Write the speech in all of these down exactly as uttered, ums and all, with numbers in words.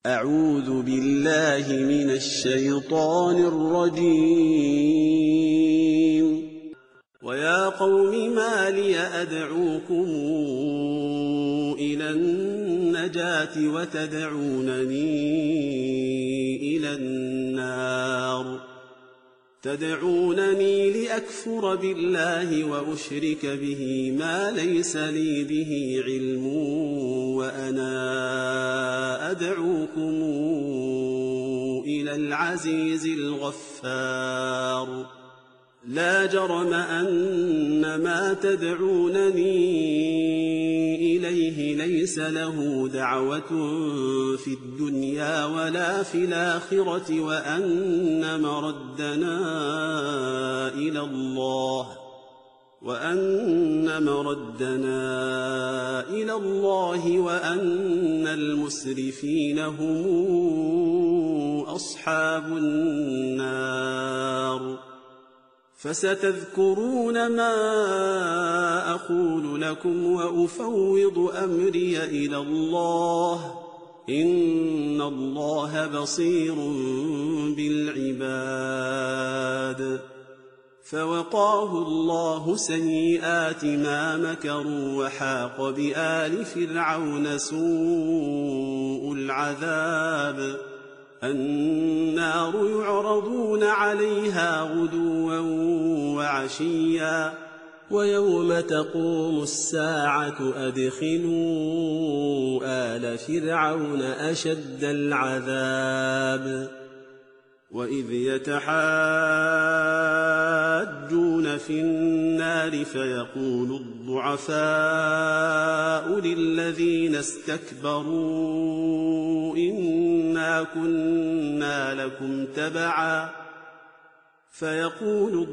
أعوذ بالله من الشيطان الرجيم. ويا قوم ما لي أدعوكم إلى النجاة وتدعونني إلى النار تدعونني لأكفر بالله وأشرك به ما ليس لي به علم وأنا أدعوكم إلى العزيز الغفار. لا جرم أن ما تدعونني إليه ليس له دعوة في الدنيا ولا في الآخرة وأن مردنا إلى الله وأن مردنا إلى الله وأن المسرفين هم أصحاب النار. فستذكرون ما أقول لكم وأفوض أمري إلى الله إن الله بصير بالعباد. فوقاه الله سيئات ما مكروا وحاق بآل فرعون سوء العذاب. النار يعرضون عليها غدوا وعشيا ويوم تقوم الساعة أدخلوا آل فرعون أشد العذاب. وإذ يتحاجون في النار فيقول الضعفاء للذين استكبروا إنا كنا لكم تبعا فيقول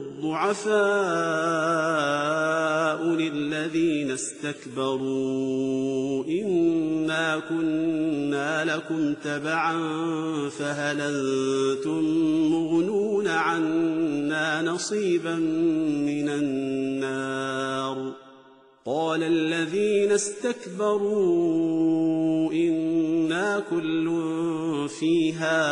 الضعفاء للذين استكبروا إنا كنا لكم تبعا فهل أنتم مغنون عنا نصيبا من النار. قال الذين استكبروا إنا كل فيها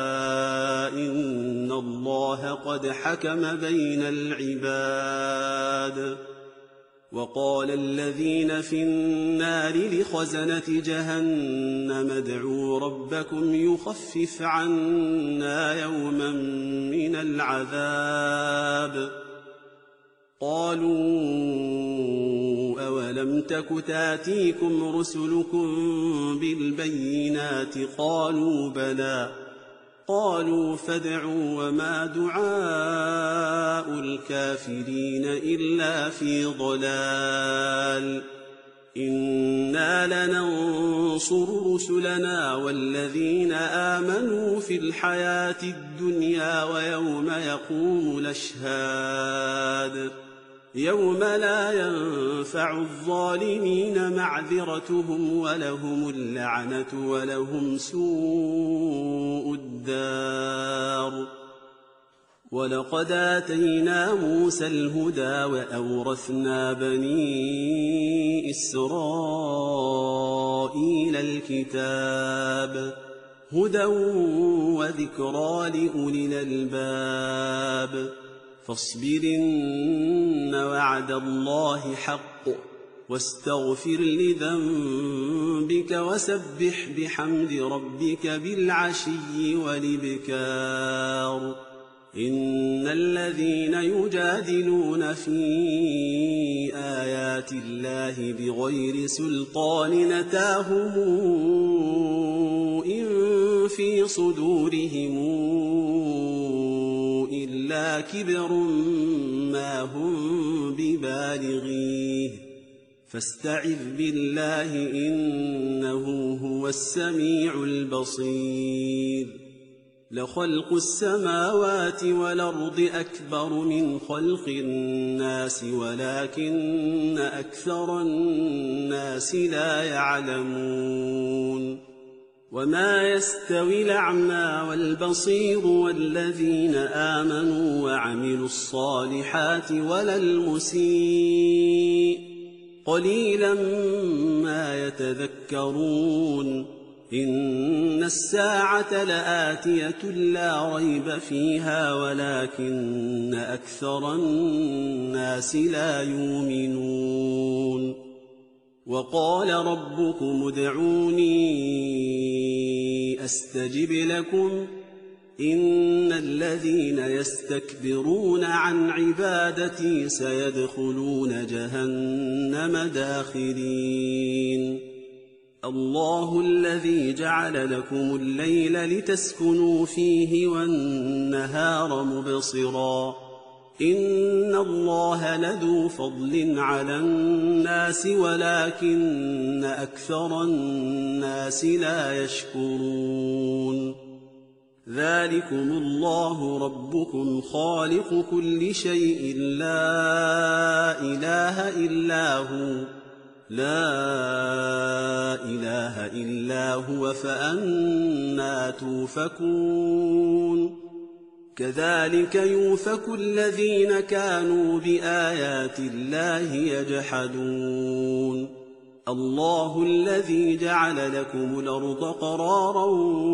إن الله قد حكم بين العباد. وقال الذين في النار لخزنة جهنم ادعوا ربكم يخفف عنا يوما من العذاب. قالوا أولم تك تاتيكم رسلكم بالبينات قالوا بلى. قالوا فادعوا وما دعاء الكافرين إلا في ضلال. إنا لننصر رسلنا والذين آمنوا في الحياة الدنيا ويوم يقوم الأشهاد. يوم لا ينفع الظالمين معذرتهم ولهم اللعنة ولهم سوء الدار. ولقد آتينا موسى الهدى وأورثنا بني إسرائيل الكتاب هدى وذكرى لأولي الألباب. فاصبرن وعد الله حق واستغفر لذنبك وسبح بحمد ربك بالعشي والإبكار. إن الذين يجادلون في آيات الله بغير سلطان أتاهم إن في صدورهم إلا كبر ما هم ببالغيه فاستعذ بالله إنه هو السميع البصير. لخلق السماوات والأرض أكبر من خلق الناس ولكن أكثر الناس لا يعلمون. وما يستوي الأعمى والبصير والذين آمنوا وعملوا الصالحات ولا المسيء قليلا ما يتذكرون. إن الساعة لآتية لا ريب فيها ولكن أكثر الناس لا يؤمنون وقال ربكم ادعوني أستجب لكم إن الذين يستكبرون عن عبادتي سيدخلون جهنم داخرين الله الذي جعل لكم الليل لتسكنوا فيه والنهار مبصرا إن الله لذو فضل على الناس ولكن أكثر الناس لا يشكرون ذلكم الله ربكم خالق كل شيء لا إله إلا هو لا إله إلا هو فأنى توفكون كذلك يؤفك الذين كانوا بآيات الله يجحدون الله الذي جعل لكم الأرض قرارا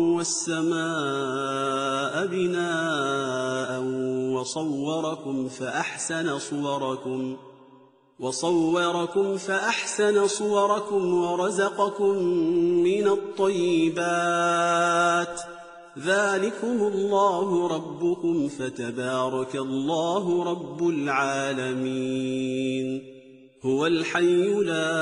والسماء بناء وصوركم فأحسن صوركم وصوركم فأحسن صوركم ورزقكم من الطيبات ذلكم الله ربكم فتبارك الله رب العالمين هو الحي لا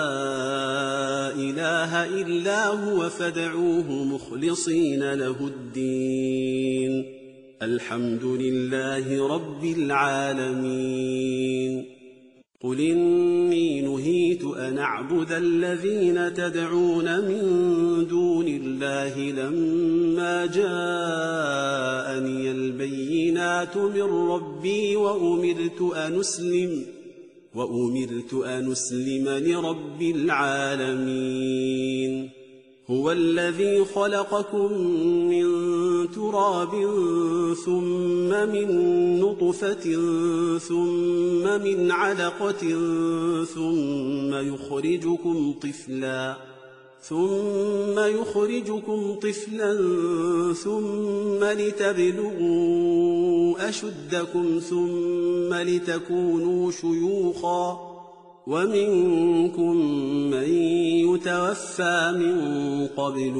إله إلا هو فادعوه مخلصين له الدين الحمد لله رب العالمين قل إني نهيت أن أعبد الذين تدعون من دون الله لما جاءني البينات من ربي وأمرت أن أسلم وأمرت أن أسلم لرب العالمين هو الذي خلقكم من تراب ثم من نطفة ثم من علقة ثم يخرجكم طفلا ثم يخرجكم طفلا ثم لتبلغوا أشدكم ثم لتكونوا شيوخا ومنكم من يتوفى من قبل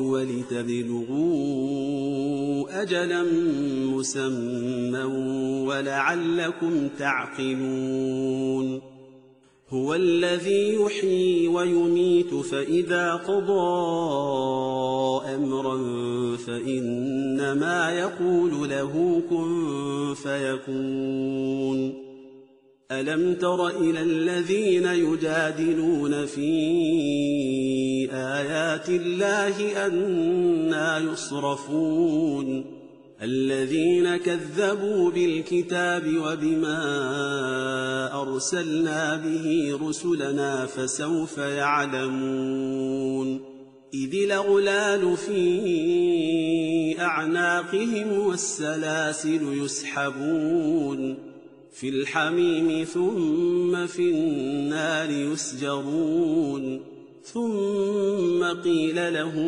ولتبلغوا أجلا مسمى ولعلكم تعقلون هو الذي يحيي ويميت فإذا قضى أمرا فإنما يقول له كن فيكون ألم تر إلى الذين يجادلون في آيات الله أنى يصرفون الذين كذبوا بالكتاب وبما أرسلنا به رسلنا فسوف يعلمون إذ الأغلال في أعناقهم والسلاسل يسحبون في الحميم ثم في النار يسجرون ثم قيل لهم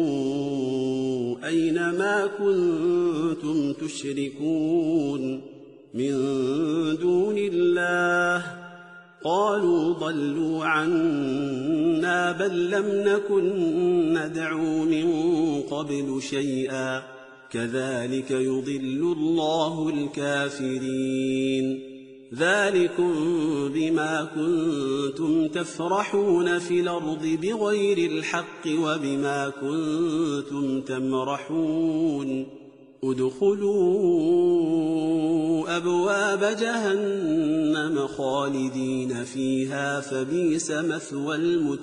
أين ما كنتم تشركون من دون الله قالوا ضلوا عنا بل لم نكن ندعو من قبل شيئا كذلك يضل الله الكافرين ذلكم بما كنتم تفرحون في الأرض بغير الحق وبما كنتم تمرحون ادخلوا أبواب جهنم خالدين فيها فبئس مثوى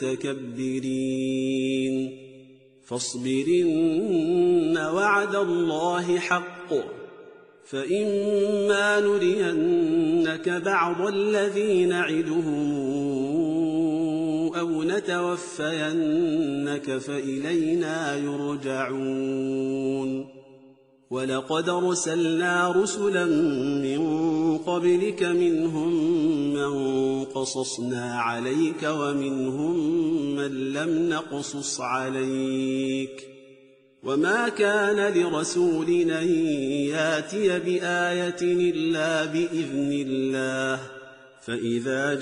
المتكبرين فاصبر إن وعد الله حق فإما نرينك بعض الذي نعدهم أو نتوفينك فإلينا يرجعون ولقد أرسلنا رسلا من قبلك منهم من قصصنا عليك ومنهم من لم نقصص عليك وما كان لرسول أن ياتي بآية إلا بإذن الله فإذا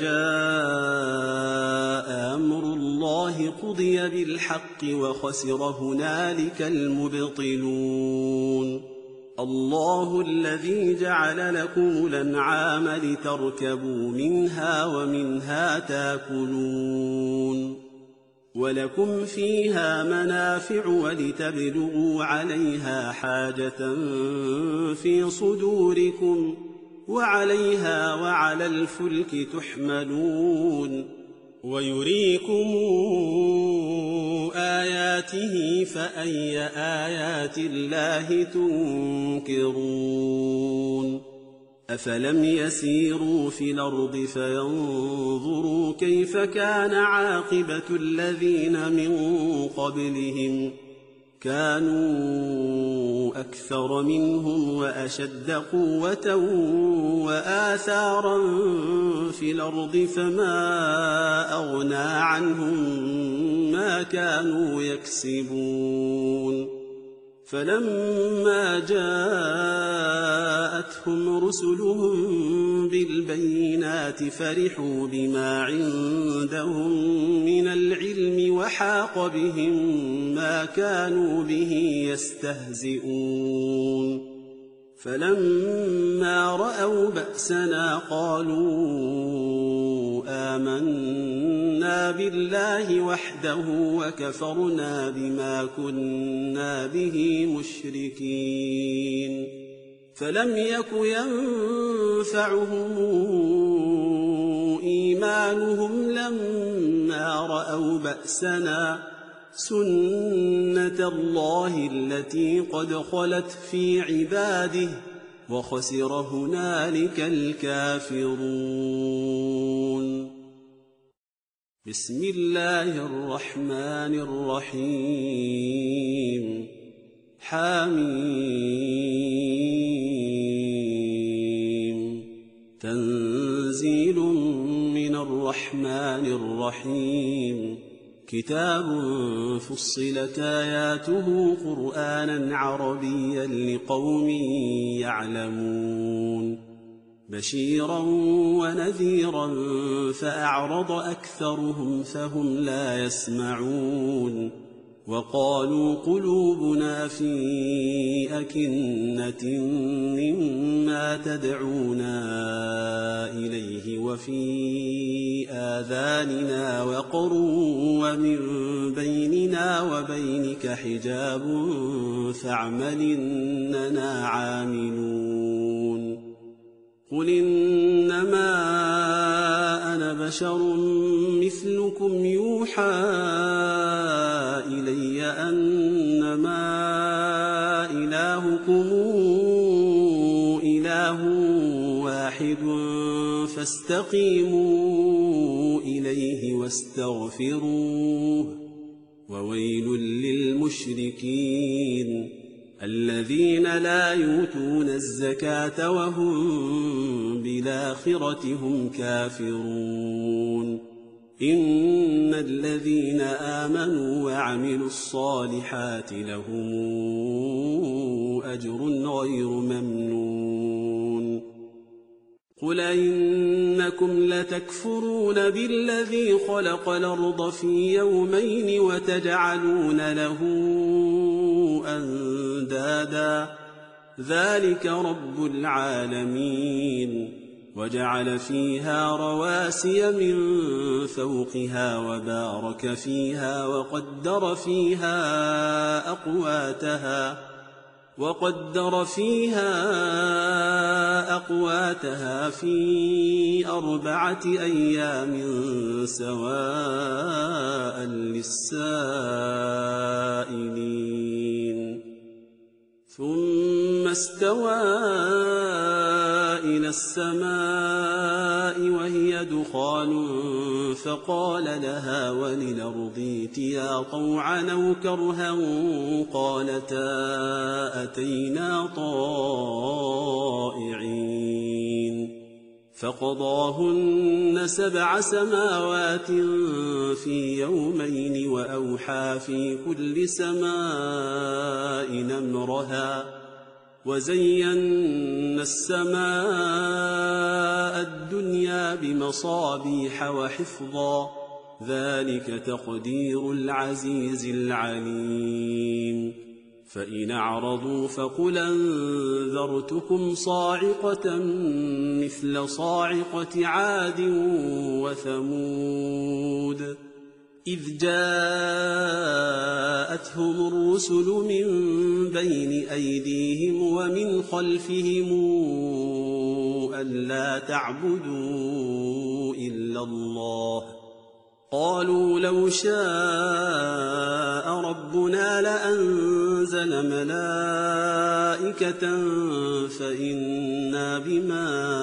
جاء أمر الله قضي بالحق وخسر هنالك المبطلون الله الذي جعل لكم الأنعام لتركبوا منها ومنها تاكلون ولكم فيها منافع ولتبلغوا عليها حاجة في صدوركم وعليها وعلى الفلك تحملون ويريكم آياته فأي آيات الله تنكرون أفلم يسيروا في الأرض فينظروا كيف كان عاقبة الذين من قبلهم كانوا أكثر منهم وأشد قوة وآثارا في الأرض فما أغنى عنهم ما كانوا يكسبون فلما جاءتهم رسلهم بالبينات فرحوا بما عندهم من العلم وحاق بهم ما كانوا به يستهزئون فلما رأوا بأسنا قالوا آمنا بالله وحده وكفرنا بما كنا به مشركين فلم يك ينفعهم إيمانهم لما رأوا بأسنا سنة الله التي قد خلت في عباده وخسر هنالك الكافرون بسم الله الرحمن الرحيم حميم تنزيل من الرحمن الرحيم كتاب فصلت آياته قرآنا عربيا لقوم يعلمون بشيرا ونذيرا فأعرض أكثرهم فهم لا يسمعون وقالوا قلوبنا في أكنة مما تدعونا إليه وفي آذاننا وقر ومن بيننا وبينك حجاب فاعمل إننا عاملون قل إنما أنا بشر مثلكم يوحى إلي أنما إلهكم إله واحد فاستقيموا إليه واستغفروه وويل للمشركين الذين لا يؤتون الزكاة وهم بالآخرة هم كافرون إن الذين آمنوا وعملوا الصالحات لهم أجر غير ممنون قل إنكم لتكفرون بالذي خلق الأرض في يومين وتجعلون له أندادا ذلك رب العالمين وجعل فيها رواسي من فوقها وبارك فيها وقدر فيها أقواتها وقدر فيها أقواتها في أربعة أيام سواء للسائلين ثم استوى إلى السماء وهي دخان فقال لها وللأرض ائتيا طوعا أو كرها قالتا أتينا طائعين فقضاهن سبع سماوات في يومين وأوحى في كل سماء أمرها وزينا السماء الدنيا بمصابيح وحفظا ذلك تقدير العزيز العليم فإن أعرضوا فقل أنذرتكم صاعقة مثل صاعقة عاد وثمود إذ جاءتهم الرسل من بين أيديهم ومن خلفهم ألا تعبدوا إلا الله قالوا لو شاء ربنا لأنزل ملائكة فإنا بما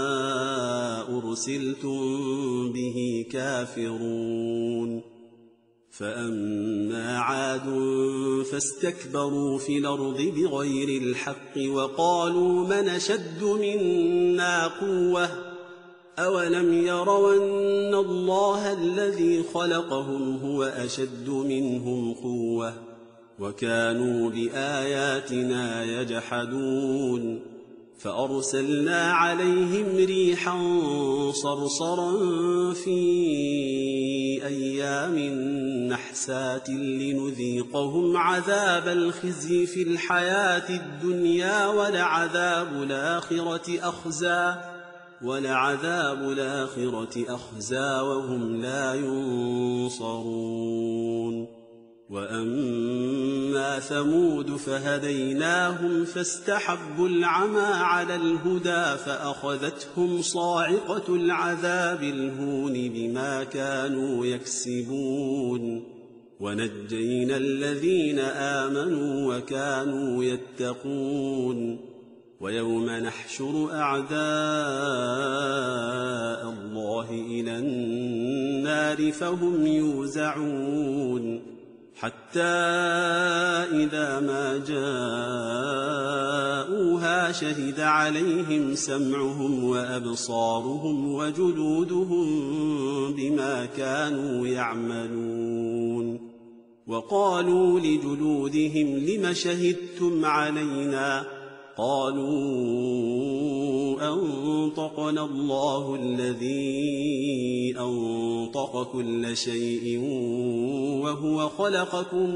أرسلتم به كافرون فأما عاد فاستكبروا في الأرض بغير الحق وقالوا من أشد منا قوة أولم يروا أن الله الذي خلقهم هو أشد منهم قوة وكانوا بآياتنا يجحدون فأرسلنا عليهم ريحا صرصرا في أيام نحسات لنذيقهم عذاب الخزي في الحياة الدنيا ولعذاب الآخرة أخزى ولعذاب الآخرة أخزى وهم لا ينصرون وأما ثمود فهديناهم فاستحبوا العمى على الهدى فأخذتهم صاعقة العذاب الهون بما كانوا يكسبون ونجينا الذين آمنوا وكانوا يتقون ويوم نحشر أعداء الله إلى النار فهم يوزعون حتى إذا ما جاءوها شهد عليهم سمعهم وأبصارهم وجلودهم بما كانوا يعملون وقالوا لجلودهم لم شهدتم علينا قالوا أنطقنا الله الذي أنطق كل شيء وهو خلقكم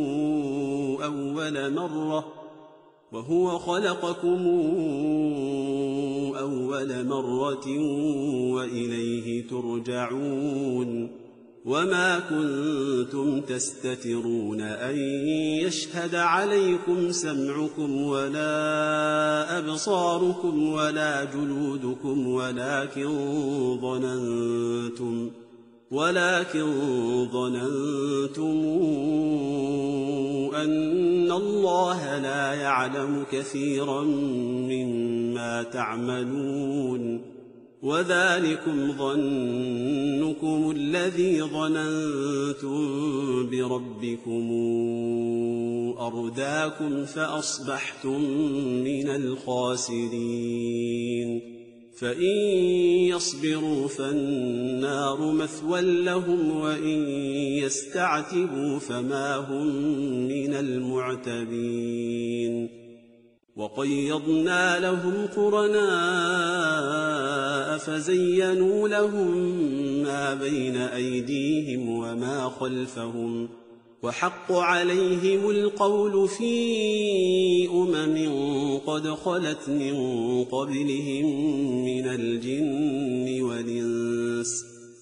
أول مرة وهو خلقكم أول مرة وإليه ترجعون وما كنتم تستترون أن يشهد عليكم سمعكم ولا أبصاركم ولا جلودكم ولكن ظننتم ولكن ظننتم أن الله لا يعلم كثيرا مما تعملون وذلكم ظنكم الذي ظننتم بربكم أرداكم فأصبحتم من الخاسرين فإن يصبروا فالنار مثوى لهم وإن يستعتبوا فما هم من المعتبين وقيضنا لهم قرناء فزينوا لهم ما بين أيديهم وما خلفهم وحق عليهم القول في أمم قد خلت من قبلهم من الجن والإنس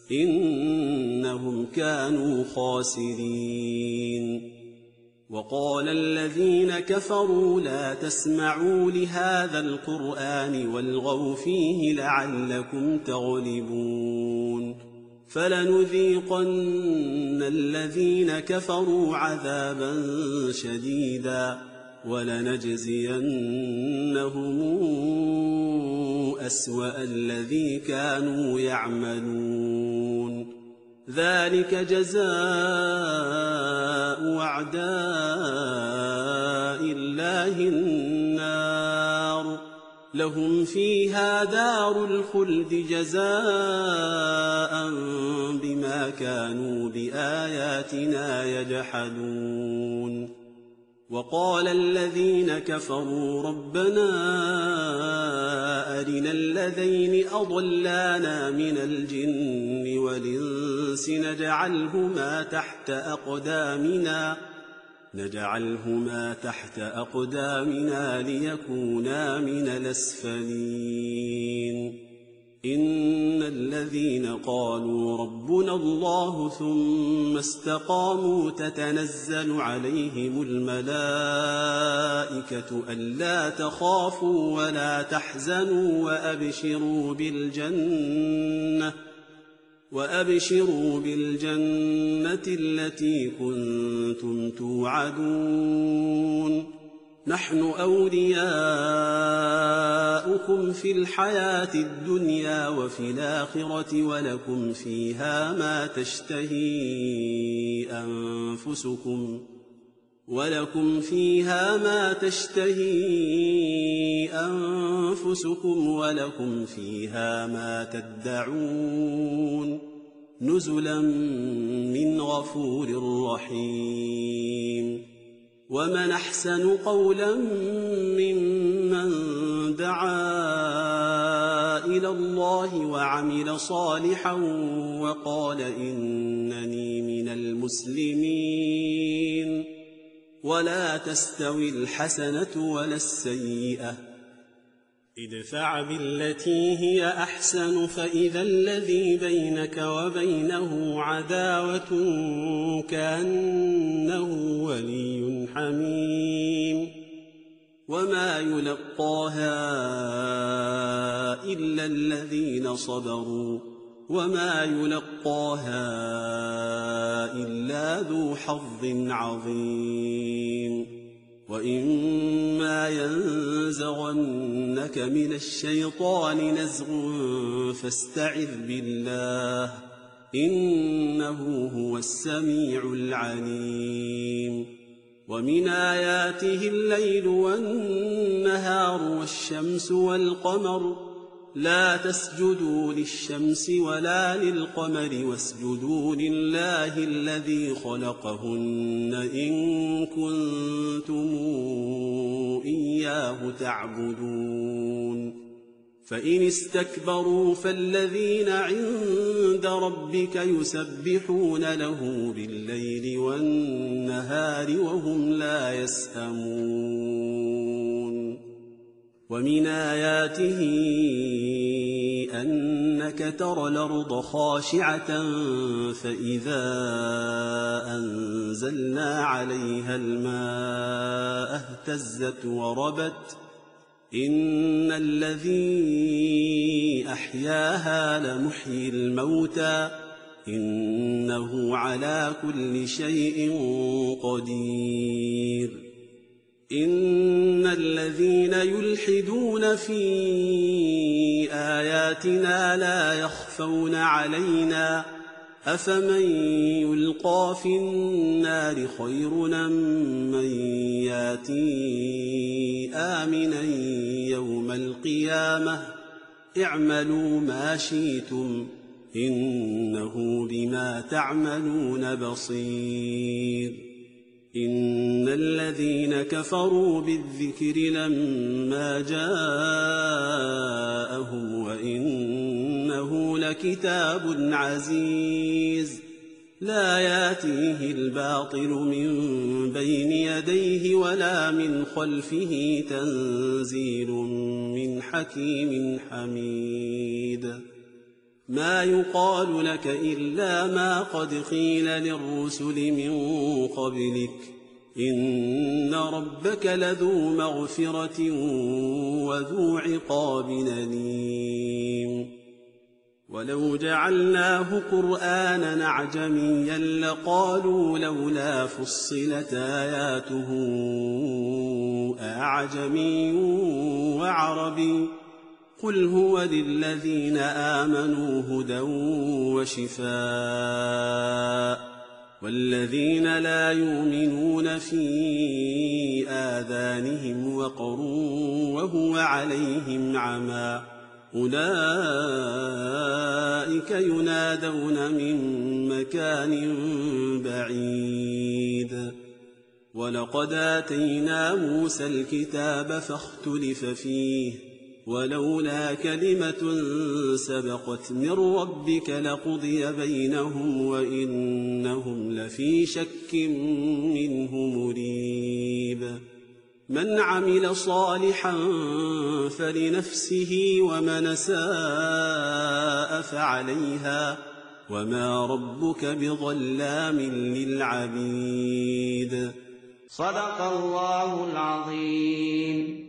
إنهم كانوا خاسرين وقال الذين كفروا لا تسمعوا لهذا القرآن والغوا فيه لعلكم تغلبون فلنذيقن الذين كفروا عذابا شديدا ولنجزينهم أسوأ الذي كانوا يعملون ذلك جزاء أعداء الله النار لهم فيها دار الخلد جزاء بما كانوا بآياتنا يجحدون. وقال الذين كفروا ربنا أرنا الذين أضلانا من الجن والإنس نجعلهما تحت أقدامنا نجعلهما تحت أقدامنا ليكونا من الأسفلين. إن الذين قالوا ربنا الله ثم استقاموا تتنزل عليهم الملائكة ألا تخافوا ولا تحزنوا وأبشروا بالجنة وأبشروا بالجنة التي كنتم توعدون. نحن أولياؤكم في الحياة الدنيا وفي الآخرة ولكم فيها ما تشتهي أنفسكم ولكم فيها ما تشتهي أنفسكم ولكم فيها ما تدعون نزلا من غفور رحيم. ومن أحسن قولا ممن دعا إلى الله وعمل صالحا وقال إنني من المسلمين. ولا تستوي الحسنة ولا السيئة ادفع بالتي هي أحسن فإذا الذي بينك وبينه عداوة كأنه ولي حميم. وما يلقاها إلا الذين صبروا وما يلقاها إلا ذو حظ عظيم. وإما ينزغنك من الشيطان نزغ فاستعذ بالله إنه هو السميع العليم. ومن آياته الليل والنهار والشمس والقمر لا تسجدوا للشمس ولا للقمر واسجدوا لله الذي خلقهن إن كنتم إياه تعبدون. فإن استكبروا فالذين عند ربك يسبحون له بالليل والنهار وهم لا يسأمون. ومن آياته أنك ترى الأرض خاشعة فإذا أنزلنا عليها الماء اهتزت وربت إن الذي أحياها لمحيي الموتى إنه على كل شيء قدير. إن الذين يلحدون في آياتنا لا يخفون علينا أفمن يلقى في النار خير أم من ياتي آمنا يوم القيامة اعملوا ما شئتم إنه بما تعملون بصير. إن الذين كفروا بالذكر لما جاءهم وإنه لكتاب عزيز لا ياتيه الباطل من بين يديه ولا من خلفه تنزيل من حكيم حميد. ما يقال لك إلا ما قد قيل للرسل من قبلك إن ربك لذو مغفرة وذو عقاب أليم. ولو جعلناه قرآنا أعجميا لقالوا لولا فصلت آياته أعجمي وعربي قل هو للذين آمنوا هدى وشفاء والذين لا يؤمنون في آذانهم وقر وهو عليهم عمى أولئك ينادون من مكان بعيد ولقد آتينا موسى الكتاب فاختلف فيه ولولا كلمة سبقت من ربك لقضي بينهم وإنهم لفي شك منه مريب من عمل صالحا فلنفسه ومن ساء فعليها وما ربك بظلام للعبيد. صدق الله العظيم.